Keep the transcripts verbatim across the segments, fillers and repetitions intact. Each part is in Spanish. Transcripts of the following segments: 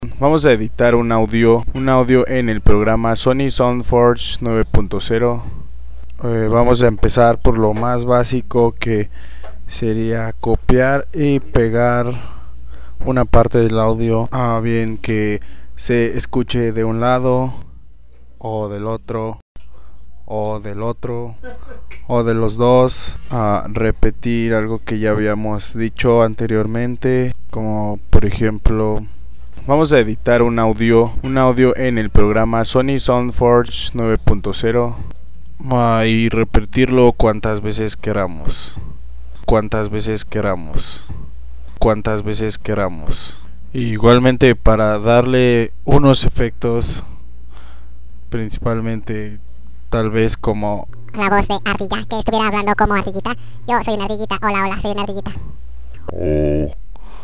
Vamos a editar un audio, un audio en el programa Sony SoundForge nueve punto cero. Eh, vamos a empezar por lo más básico, que sería copiar y pegar una parte del audio, a bien que se escuche de un lado o del otro o del otro o de los dos, a repetir algo que ya habíamos dicho anteriormente, como por ejemplo, vamos a editar un audio, un audio en el programa Sony SoundForge nueve punto cero uh, y repetirlo cuantas veces queramos, cuantas veces queramos, cuantas veces queramos. Igualmente, para darle unos efectos, principalmente tal vez como la voz de ardilla, que estuviera hablando como ardillita. Yo soy una ardillita, hola, hola, soy una ardillita. O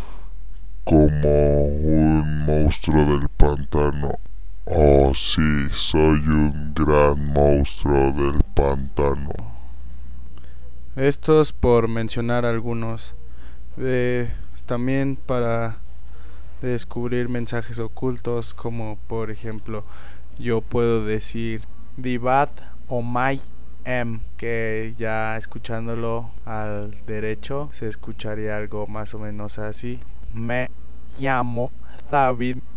como un monstruo del pantano. Oh sí, soy un gran monstruo del pantano. Estos por mencionar algunos. Eh, también para descubrir mensajes ocultos, como por ejemplo, yo puedo decir Divat o My M, que ya escuchándolo al derecho se escucharía algo más o menos así: me llamo David